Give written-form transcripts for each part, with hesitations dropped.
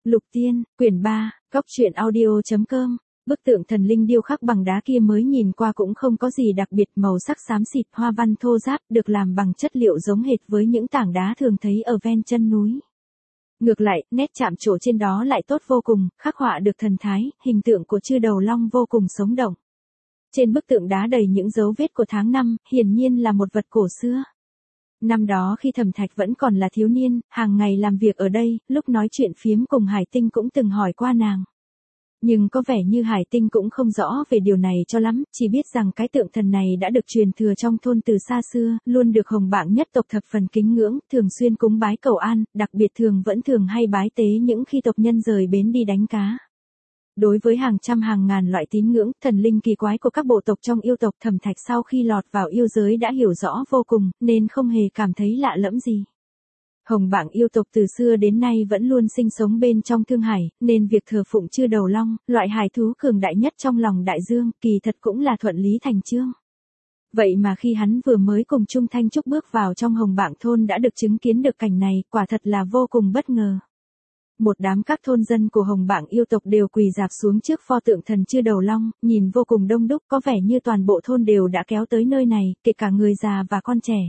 Lục Tiên, quyển 3, góc truyện audio.com. Bức tượng thần linh điêu khắc bằng đá kia mới nhìn qua cũng không có gì đặc biệt, màu sắc xám xịt, hoa văn thô ráp, được làm bằng chất liệu giống hệt với những tảng đá thường thấy ở ven chân núi. Ngược lại, nét chạm trổ trên đó lại tốt vô cùng, khắc họa được thần thái, hình tượng của chư đầu long vô cùng sống động. Trên bức tượng đá đầy những dấu vết của tháng năm, hiển nhiên là một vật cổ xưa. Năm đó khi Thẩm Thạch vẫn còn là thiếu niên, hàng ngày làm việc ở đây, lúc nói chuyện phiếm cùng Hải Tinh cũng từng hỏi qua nàng. Nhưng có vẻ như Hải Tinh cũng không rõ về điều này cho lắm, chỉ biết rằng cái tượng thần này đã được truyền thừa trong thôn từ xa xưa, luôn được Hồng Bảng nhất tộc thập phần kính ngưỡng, thường xuyên cúng bái cầu an, đặc biệt vẫn thường hay bái tế những khi tộc nhân rời bến đi đánh cá. Đối với hàng trăm hàng ngàn loại tín ngưỡng, thần linh kỳ quái của các bộ tộc trong yêu tộc, Thẩm Thạch sau khi lọt vào yêu giới đã hiểu rõ vô cùng, nên không hề cảm thấy lạ lẫm gì. Hồng Bảng yêu tộc từ xưa đến nay vẫn luôn sinh sống bên trong Thương Hải, nên việc thờ phụng chư đầu long, loại hải thú cường đại nhất trong lòng đại dương, kỳ thật cũng là thuận lý thành chương. Vậy mà khi hắn vừa mới cùng Trung Thanh Trúc bước vào trong Hồng Bảng thôn đã được chứng kiến được cảnh này, quả thật là vô cùng bất ngờ. Một đám các thôn dân của Hồng Bảng yêu tộc đều quỳ rạp xuống trước pho tượng thần chư đầu long, nhìn vô cùng đông đúc, có vẻ như toàn bộ thôn đều đã kéo tới nơi này, kể cả người già và con trẻ.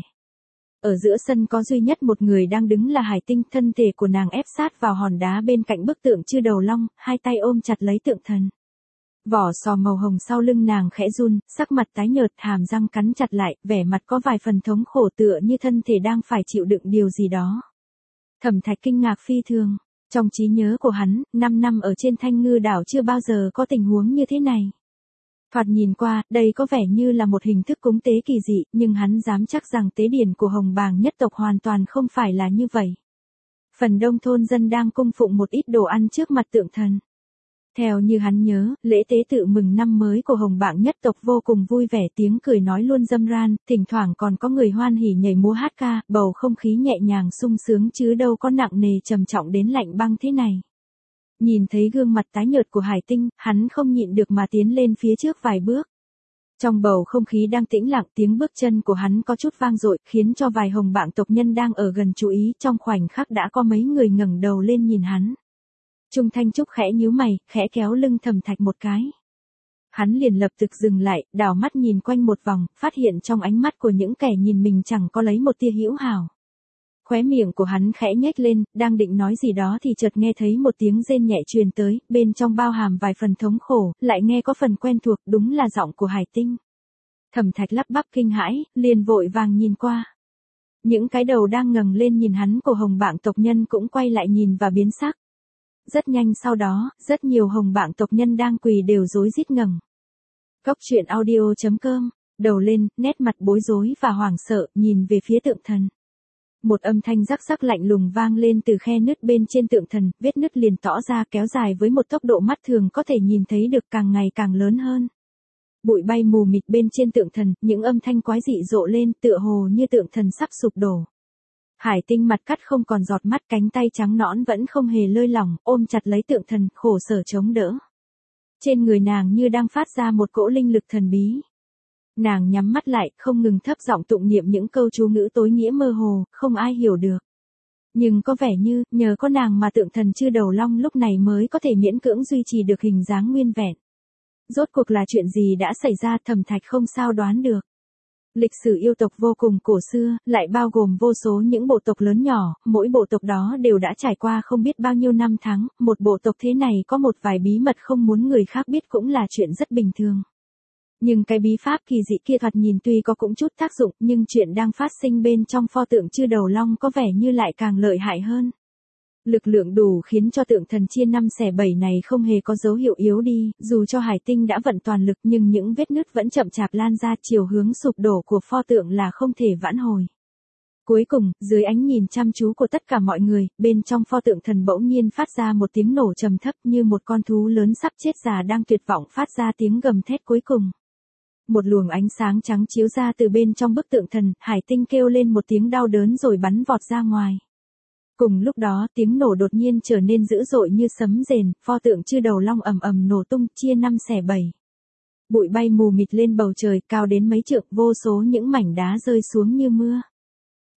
Ở giữa sân có duy nhất một người đang đứng là Hải Tinh, thân thể của nàng ép sát vào hòn đá bên cạnh bức tượng chư đầu long, hai tay ôm chặt lấy tượng thần. Vỏ sò màu hồng sau lưng nàng khẽ run, sắc mặt tái nhợt, hàm răng cắn chặt lại, vẻ mặt có vài phần thống khổ tựa như thân thể đang phải chịu đựng điều gì đó. Thẩm Thạch kinh ngạc phi thường. Trong trí nhớ của hắn, 5 năm ở trên Thanh Ngư đảo chưa bao giờ có tình huống như thế này. Thoạt nhìn qua, đây có vẻ như là một hình thức cúng tế kỳ dị, nhưng hắn dám chắc rằng tế điển của Hồng Bàng nhất tộc hoàn toàn không phải là như vậy. Phần đông thôn dân đang cung phụng một ít đồ ăn trước mặt tượng thần. Theo như hắn nhớ, lễ tế tự mừng năm mới của Hồng Bảng nhất tộc vô cùng vui vẻ, tiếng cười nói luôn râm ran, thỉnh thoảng còn có người hoan hỉ nhảy múa hát ca, bầu không khí nhẹ nhàng sung sướng chứ đâu có nặng nề trầm trọng đến lạnh băng thế này. Nhìn thấy gương mặt tái nhợt của Hải Tinh, hắn không nhịn được mà tiến lên phía trước vài bước. Trong bầu không khí đang tĩnh lặng, tiếng bước chân của hắn có chút vang dội, khiến cho vài Hồng Bảng tộc nhân đang ở gần chú ý, trong khoảnh khắc đã có mấy người ngẩng đầu lên nhìn hắn. Trung Thanh Trúc khẽ nhíu mày, khẽ kéo lưng Thẩm Thạch một cái. Hắn liền lập tức dừng lại, đảo mắt nhìn quanh một vòng, phát hiện trong ánh mắt của những kẻ nhìn mình chẳng có lấy một tia hữu hảo. Khóe miệng của hắn khẽ nhếch lên, đang định nói gì đó thì chợt nghe thấy một tiếng rên nhẹ truyền tới, bên trong bao hàm vài phần thống khổ, lại nghe có phần quen thuộc, đúng là giọng của Hải Tinh. Thẩm Thạch lắp bắp kinh hãi, liền vội vàng nhìn qua. Những cái đầu đang ngẩng lên nhìn hắn của Hồng Bảng tộc nhân cũng quay lại nhìn và biến sắc. Rất nhanh sau đó, rất nhiều Hồng Bảng tộc nhân đang quỳ đều rối rít ngẩng. Góc truyện audio.com, đầu lên, nét mặt bối rối và hoảng sợ, nhìn về phía tượng thần. Một âm thanh rắc rắc lạnh lùng vang lên từ khe nứt bên trên tượng thần, vết nứt liền tỏ ra kéo dài với một tốc độ mắt thường có thể nhìn thấy được càng ngày càng lớn hơn. Bụi bay mù mịt bên trên tượng thần, những âm thanh quái dị rộ lên tựa hồ như tượng thần sắp sụp đổ. Hải Tinh mặt cắt không còn giọt mắt, cánh tay trắng nõn vẫn không hề lơi lỏng, ôm chặt lấy tượng thần, khổ sở chống đỡ. Trên người nàng như đang phát ra một cỗ linh lực thần bí. Nàng nhắm mắt lại, không ngừng thấp giọng tụng niệm những câu chú ngữ tối nghĩa mơ hồ, không ai hiểu được. Nhưng có vẻ như, nhờ có nàng mà tượng thần chư đầu long lúc này mới có thể miễn cưỡng duy trì được hình dáng nguyên vẹn. Rốt cuộc là chuyện gì đã xảy ra, Thẩm Thạch không sao đoán được. Lịch sử yêu tộc vô cùng cổ xưa, lại bao gồm vô số những bộ tộc lớn nhỏ, mỗi bộ tộc đó đều đã trải qua không biết bao nhiêu năm tháng, một bộ tộc thế này có một vài bí mật không muốn người khác biết cũng là chuyện rất bình thường. Nhưng cái bí pháp kỳ dị kia thoạt nhìn tuy có cũng chút tác dụng, nhưng chuyện đang phát sinh bên trong pho tượng chư đầu long có vẻ như lại càng lợi hại hơn. Lực lượng đủ khiến cho tượng thần chia 5 xẻ 7 này không hề có dấu hiệu yếu đi, dù cho Hải Tinh đã vận toàn lực nhưng những vết nứt vẫn chậm chạp lan ra, chiều hướng sụp đổ của pho tượng là không thể vãn hồi. Cuối cùng, dưới ánh nhìn chăm chú của tất cả mọi người, bên trong pho tượng thần bỗng nhiên phát ra một tiếng nổ trầm thấp như một con thú lớn sắp chết già đang tuyệt vọng phát ra tiếng gầm thét cuối cùng. Một luồng ánh sáng trắng chiếu ra từ bên trong bức tượng thần, Hải Tinh kêu lên một tiếng đau đớn rồi bắn vọt ra ngoài. Cùng lúc đó, tiếng nổ đột nhiên trở nên dữ dội như sấm rền, pho tượng chư đầu long ầm ầm nổ tung, chia 5 xẻ 7. Bụi bay mù mịt lên bầu trời, cao đến mấy trượng, vô số những mảnh đá rơi xuống như mưa.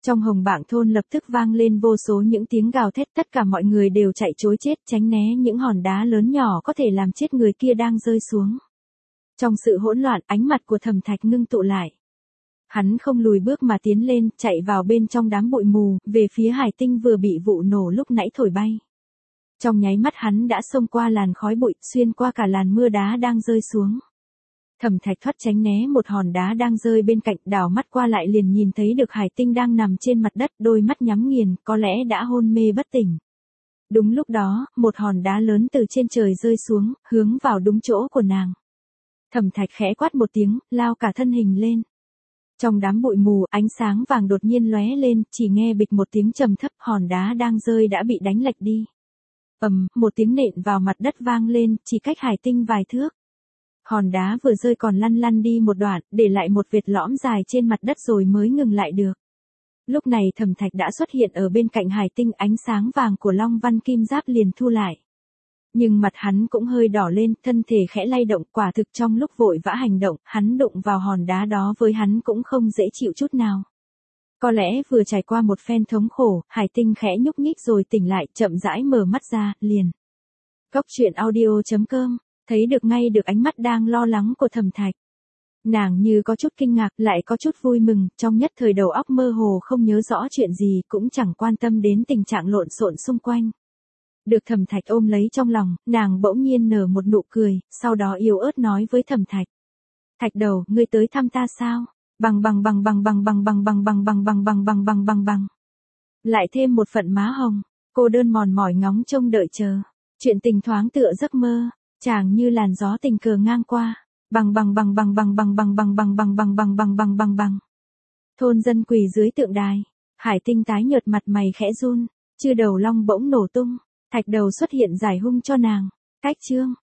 Trong Hồng Bảng thôn lập tức vang lên vô số những tiếng gào thét, tất cả mọi người đều chạy trối chết tránh né những hòn đá lớn nhỏ có thể làm chết người kia đang rơi xuống. Trong sự hỗn loạn, ánh mặt của Thẩm Thạch ngưng tụ lại. Hắn không lùi bước mà tiến lên, chạy vào bên trong đám bụi mù, về phía Hải Tinh vừa bị vụ nổ lúc nãy thổi bay. Trong nháy mắt hắn đã xông qua làn khói bụi, xuyên qua cả làn mưa đá đang rơi xuống. Thẩm Thạch thoát tránh né một hòn đá đang rơi bên cạnh, đảo mắt qua lại liền nhìn thấy được Hải Tinh đang nằm trên mặt đất, đôi mắt nhắm nghiền, có lẽ đã hôn mê bất tỉnh. Đúng lúc đó, một hòn đá lớn từ trên trời rơi xuống, hướng vào đúng chỗ của nàng. Thẩm Thạch khẽ quát một tiếng, lao cả thân hình lên. Trong đám bụi mù, ánh sáng vàng đột nhiên lóe lên, chỉ nghe bịch một tiếng trầm thấp, hòn đá đang rơi đã bị đánh lệch đi. Một tiếng nện vào mặt đất vang lên, chỉ cách Hải Tinh vài thước. Hòn đá vừa rơi còn lăn lăn đi một đoạn, để lại một vệt lõm dài trên mặt đất rồi mới ngừng lại được. Lúc này Thẩm Thạch đã xuất hiện ở bên cạnh Hải Tinh, ánh sáng vàng của Long Văn Kim Giáp liền thu lại. Nhưng mặt hắn cũng hơi đỏ lên, thân thể khẽ lay động, quả thực trong lúc vội vã hành động, hắn đụng vào hòn đá đó với hắn cũng không dễ chịu chút nào. Có lẽ vừa trải qua một phen thống khổ, Hải Tinh khẽ nhúc nhích rồi tỉnh lại, chậm rãi mở mắt ra, liền. Goctruyện.audio.com, thấy được ngay được ánh mắt đang lo lắng của Thẩm Thạch. Nàng như có chút kinh ngạc, lại có chút vui mừng, trong nhất thời đầu óc mơ hồ không nhớ rõ chuyện gì, cũng chẳng quan tâm đến tình trạng lộn xộn xung quanh. Được Thẩm Thạch ôm lấy trong lòng, nàng bỗng nhiên nở một nụ cười, sau đó yếu ớt nói với Thẩm Thạch. Thạch đầu, ngươi tới thăm ta sao? Bằng. Lại thêm một phận má hồng, cô đơn mòn mỏi ngóng trông đợi chờ. Chuyện tình thoáng tựa giấc mơ, chàng như làn gió tình cờ ngang qua. Bằng. Thôn dân quỳ dưới tượng đài, Hải Tinh tái nhợt mặt mày khẽ run, chư đầu long bỗng nổ tung, Thạch đầu xuất hiện giải hung cho nàng. Cách chương